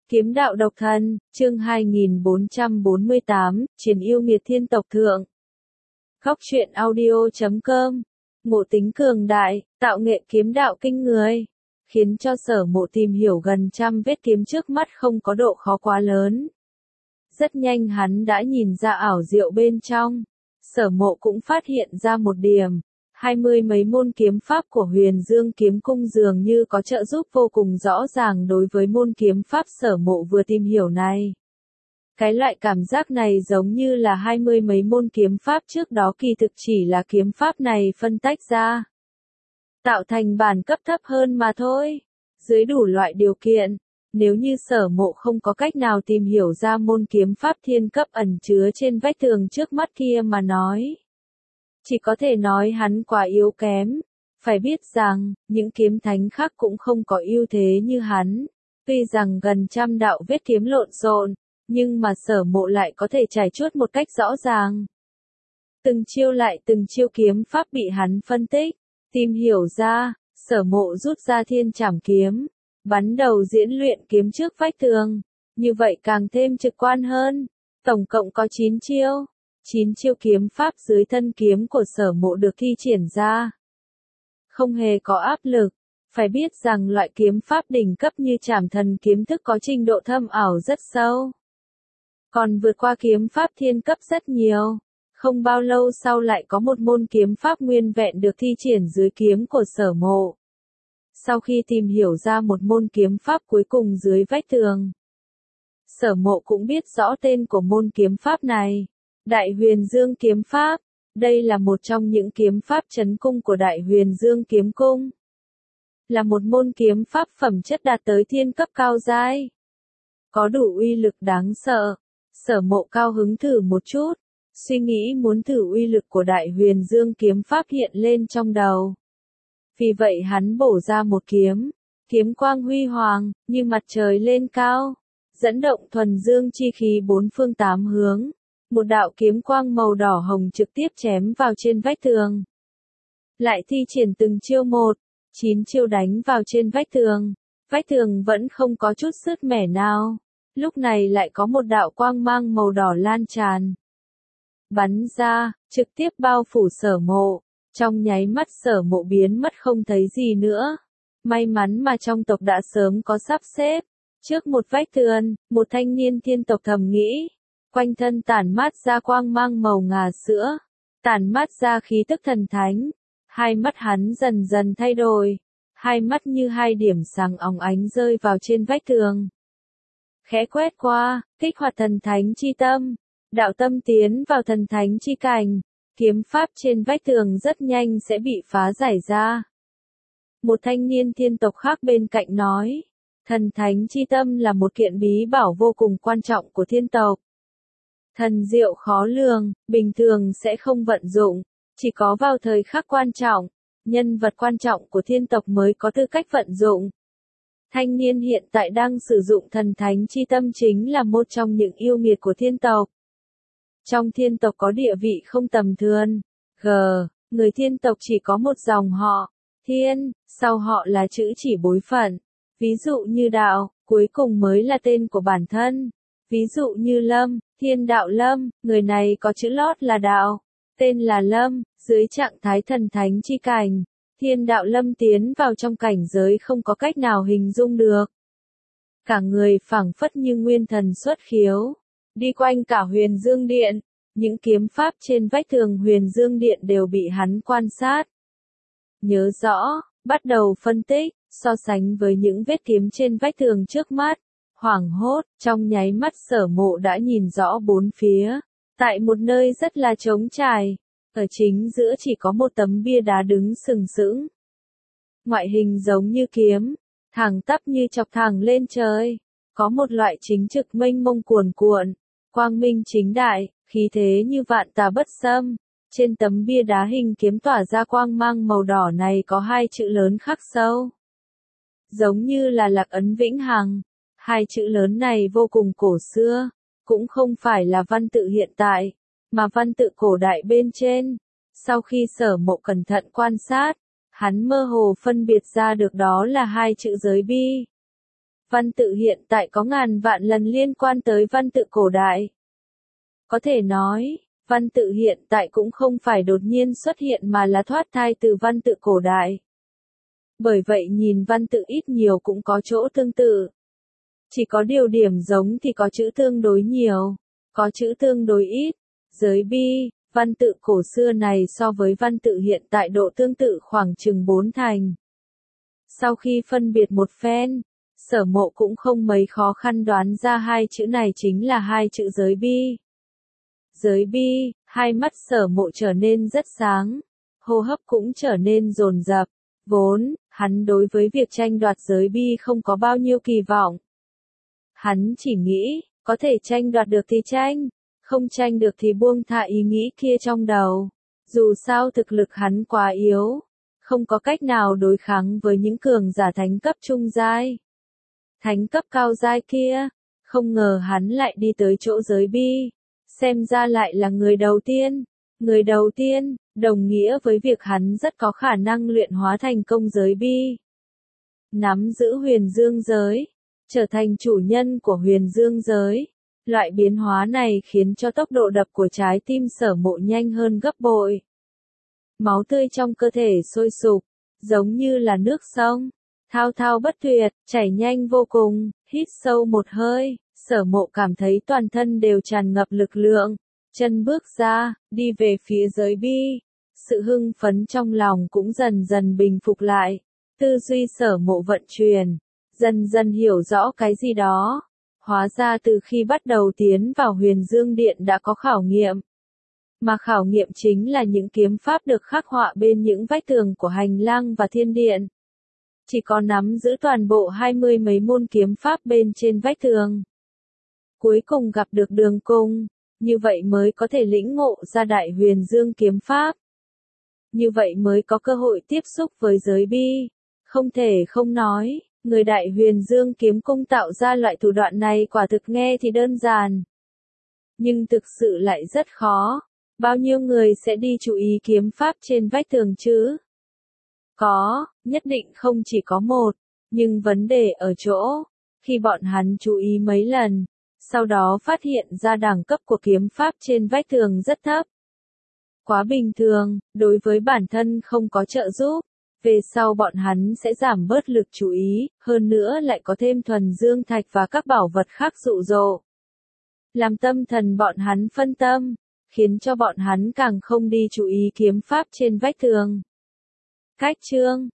Kiếm đạo độc thân, chương 2448, Chiến yêu nghiệt thiên tộc thượng. Góc truyện audio.com. Ngộ tính cường đại, tạo nghệ kiếm đạo kinh người, khiến cho Sở Mộ tìm hiểu gần trăm vết kiếm trước mắt không có độ khó quá lớn. Rất nhanh hắn đã nhìn ra ảo diệu bên trong. Sở Mộ cũng phát hiện ra một điểm. 20 mấy môn kiếm pháp của Huyền Dương kiếm cung dường như có trợ giúp vô cùng rõ ràng đối với môn kiếm pháp Sở Mộ vừa tìm hiểu này. Cái loại cảm giác này giống như là 20 mấy môn kiếm pháp trước đó kỳ thực chỉ là kiếm pháp này phân tách ra, tạo thành bản cấp thấp hơn mà thôi. Dưới đủ loại điều kiện, nếu như Sở Mộ không có cách nào tìm hiểu ra môn kiếm pháp thiên cấp ẩn chứa trên vách tường trước mắt kia mà nói, chỉ có thể nói hắn quá yếu kém. Phải biết rằng, những kiếm thánh khác cũng không có ưu thế như hắn. Tuy rằng gần trăm đạo vết kiếm lộn xộn, nhưng mà Sở Mộ lại có thể trải chuốt một cách rõ ràng. Từng chiêu lại từng chiêu kiếm pháp bị hắn phân tích, tìm hiểu ra. Sở Mộ rút ra thiên trảm kiếm, bắn đầu diễn luyện kiếm trước vách tường. Như vậy càng thêm trực quan hơn. Tổng cộng có 9 chiêu. 9 chiêu kiếm pháp dưới thân kiếm của Sở Mộ được thi triển ra. Không hề có áp lực. Phải biết rằng loại kiếm pháp đỉnh cấp như Trảm Thần kiếm thức có trình độ thâm ảo rất sâu, còn vượt qua kiếm pháp thiên cấp rất nhiều. Không bao lâu sau lại có một môn kiếm pháp nguyên vẹn được thi triển dưới kiếm của Sở Mộ. Sau khi tìm hiểu ra một môn kiếm pháp cuối cùng dưới vách tường, Sở Mộ cũng biết rõ tên của môn kiếm pháp này. Đại Huyền Dương kiếm pháp. Đây là một trong những kiếm pháp trấn cung của Đại Huyền Dương kiếm cung. Là một môn kiếm pháp phẩm chất đạt tới thiên cấp cao giai, có đủ uy lực đáng sợ. Sở Mộ cao hứng thử một chút, suy nghĩ muốn thử uy lực của Đại Huyền Dương kiếm pháp hiện lên trong đầu. Vì vậy hắn bổ ra một kiếm, kiếm quang huy hoàng, như mặt trời lên cao, dẫn động thuần dương chi khí bốn phương tám hướng. Một đạo kiếm quang màu đỏ hồng trực tiếp chém vào trên vách tường. Lại thi triển từng chiêu một, 9 chiêu đánh vào trên vách tường. Vách tường vẫn không có chút sứt mẻ nào. Lúc này lại có một đạo quang mang màu đỏ lan tràn, bắn ra, trực tiếp bao phủ Sở Mộ. Trong nháy mắt Sở Mộ biến mất không thấy gì nữa. May mắn mà trong tộc đã sớm có sắp xếp. Trước một vách tường, một thanh niên thiên tộc thầm nghĩ. Quanh thân tản mát ra quang mang màu ngà sữa, tản mát ra khí tức thần thánh. Hai mắt hắn dần dần thay đổi, hai mắt như hai điểm sáng óng ánh rơi vào trên vách tường. Khẽ quét qua, kích hoạt thần thánh chi tâm, đạo tâm tiến vào thần thánh chi cảnh, kiếm pháp trên vách tường rất nhanh sẽ bị phá giải ra. Một thanh niên thiên tộc khác bên cạnh nói, thần thánh chi tâm là một kiện bí bảo vô cùng quan trọng của thiên tộc. Thần diệu khó lường, bình thường sẽ không vận dụng, chỉ có vào thời khắc quan trọng, nhân vật quan trọng của thiên tộc mới có tư cách vận dụng. Thanh niên hiện tại đang sử dụng thần thánh chi tâm chính là một trong những yêu nghiệt của thiên tộc. Trong thiên tộc có địa vị không tầm thường. Người thiên tộc chỉ có một dòng họ, Thiên, sau họ là chữ chỉ bối phận. Ví dụ như Đạo, cuối cùng mới là tên của bản thân. Ví dụ như Lâm, Thiên Đạo Lâm, người này có chữ lót là Đạo, tên là Lâm. Dưới trạng thái thần thánh chi cảnh, Thiên Đạo Lâm tiến vào trong cảnh giới không có cách nào hình dung được. Cả người phảng phất như nguyên thần xuất khiếu, đi quanh cả Huyền Dương Điện. Những kiếm pháp trên vách tường Huyền Dương Điện đều bị hắn quan sát, nhớ rõ, bắt đầu phân tích, so sánh với những vết kiếm trên vách tường trước mắt. Hoảng hốt, trong nháy mắt Sở Mộ đã nhìn rõ bốn phía. Tại một nơi rất là trống trải, ở chính giữa chỉ có một tấm bia đá đứng sừng sững. Ngoại hình giống như kiếm, thẳng tắp như chọc thẳng lên trời. Có một loại chính trực mênh mông cuồn cuộn, quang minh chính đại, khí thế như vạn tà bất xâm. Trên tấm bia đá hình kiếm tỏa ra quang mang màu đỏ này có hai chữ lớn khắc sâu, giống như là lạc ấn vĩnh hằng. Hai chữ lớn này vô cùng cổ xưa, cũng không phải là văn tự hiện tại, mà văn tự cổ đại bên trên. Sau khi Sở Mộ cẩn thận quan sát, hắn mơ hồ phân biệt ra được đó là hai chữ giới bi. Văn tự hiện tại có ngàn vạn lần liên quan tới văn tự cổ đại. Có thể nói, văn tự hiện tại cũng không phải đột nhiên xuất hiện mà là thoát thai từ văn tự cổ đại. Bởi vậy nhìn văn tự ít nhiều cũng có chỗ tương tự. Chỉ có điều điểm giống thì có chữ tương đối nhiều, có chữ tương đối ít. Giới bi, văn tự cổ xưa này so với văn tự hiện tại độ tương tự khoảng chừng 4 thành. Sau khi phân biệt một phen, Sở Mộ cũng không mấy khó khăn đoán ra hai chữ này chính là hai chữ giới bi. Giới bi, hai mắt Sở Mộ trở nên rất sáng, hô hấp cũng trở nên dồn dập. Vốn, hắn đối với việc tranh đoạt giới bi không có bao nhiêu kỳ vọng. Hắn chỉ nghĩ, có thể tranh đoạt được thì tranh, không tranh được thì buông thả ý nghĩ kia trong đầu. Dù sao thực lực hắn quá yếu, không có cách nào đối kháng với những cường giả thánh cấp trung giai. Thánh cấp cao giai kia, không ngờ hắn lại đi tới chỗ giới bi, xem ra lại là người đầu tiên. Người đầu tiên, đồng nghĩa với việc hắn rất có khả năng luyện hóa thành công giới bi. Nắm giữ huyền dương giới, trở thành chủ nhân của huyền dương giới. Loại biến hóa này khiến cho tốc độ đập của trái tim Sở Mộ nhanh hơn gấp bội. Máu tươi trong cơ thể sôi sục, giống như là nước sông, thao thao bất tuyệt, chảy nhanh vô cùng. Hít sâu một hơi, Sở Mộ cảm thấy toàn thân đều tràn ngập lực lượng. Chân bước ra, đi về phía giới bi. Sự hưng phấn trong lòng cũng dần dần bình phục lại. Tư duy Sở Mộ vận chuyển, dần dần hiểu rõ cái gì đó. Hóa ra từ khi bắt đầu tiến vào Huyền Dương Điện đã có khảo nghiệm. Mà khảo nghiệm chính là những kiếm pháp được khắc họa bên những vách tường của hành lang và thiên điện. Chỉ có nắm giữ toàn bộ 20 mấy môn kiếm pháp bên trên vách tường, cuối cùng gặp được đường cùng, như vậy mới có thể lĩnh ngộ ra Đại Huyền Dương kiếm pháp. Như vậy mới có cơ hội tiếp xúc với giới bi. Không thể không nói, người Đại Huyền Dương kiếm cung tạo ra loại thủ đoạn này quả thực nghe thì đơn giản, nhưng thực sự lại rất khó. Bao nhiêu người sẽ đi chú ý kiếm pháp trên vách tường chứ? Có, nhất định không chỉ có một, nhưng vấn đề ở chỗ, khi bọn hắn chú ý mấy lần, sau đó phát hiện ra đẳng cấp của kiếm pháp trên vách tường rất thấp. Quá bình thường, đối với bản thân không có trợ giúp, về sau bọn hắn sẽ giảm bớt lực chú ý, hơn nữa lại có thêm thuần dương thạch và các bảo vật khác dụ dỗ. Làm tâm thần bọn hắn phân tâm, khiến cho bọn hắn càng không đi chú ý kiếm pháp trên vách tường. Cách chương